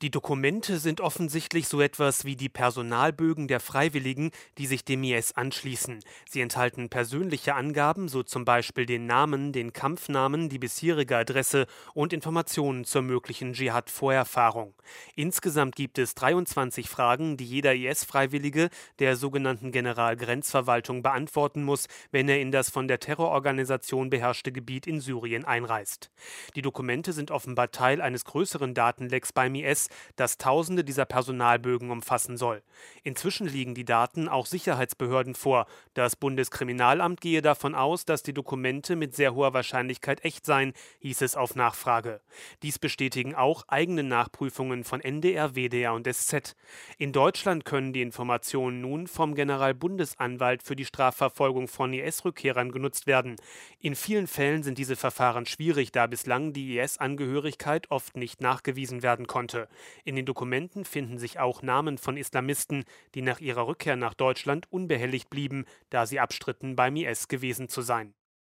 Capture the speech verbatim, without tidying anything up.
Die Dokumente sind offensichtlich so etwas wie die Personalbögen der Freiwilligen, die sich dem I S anschließen. Sie enthalten persönliche Angaben, so zum Beispiel den Namen, den Kampfnamen, die bisherige Adresse und Informationen zur möglichen Dschihad-Vorerfahrung. Insgesamt gibt es dreiundzwanzig Fragen, die jeder I S-Freiwillige der sogenannten Generalgrenzverwaltung beantworten muss, wenn er in das von der Terrororganisation beherrschte Gebiet in Syrien einreist. Die Dokumente sind offenbar Teil eines größeren Datenlecks beim I S, das Tausende dieser Personalbögen umfassen soll. Inzwischen liegen die Daten auch Sicherheitsbehörden vor. Das Bundeskriminalamt gehe davon aus, dass die Dokumente mit sehr hoher Wahrscheinlichkeit echt seien, hieß es auf Nachfrage. Dies bestätigen auch eigene Nachprüfungen von N D R, W D R und S Z. In Deutschland können die Informationen nun vom Generalbundesanwalt für die Strafverfolgung von I S-Rückkehrern genutzt werden. In vielen Fällen sind diese Verfahren schwierig, da bislang die I S-Angehörigkeit oft nicht nachgewiesen werden konnte. In den Dokumenten finden sich auch Namen von Islamisten, die nach ihrer Rückkehr nach Deutschland unbehelligt blieben, da sie abstritten, beim I S gewesen zu sein.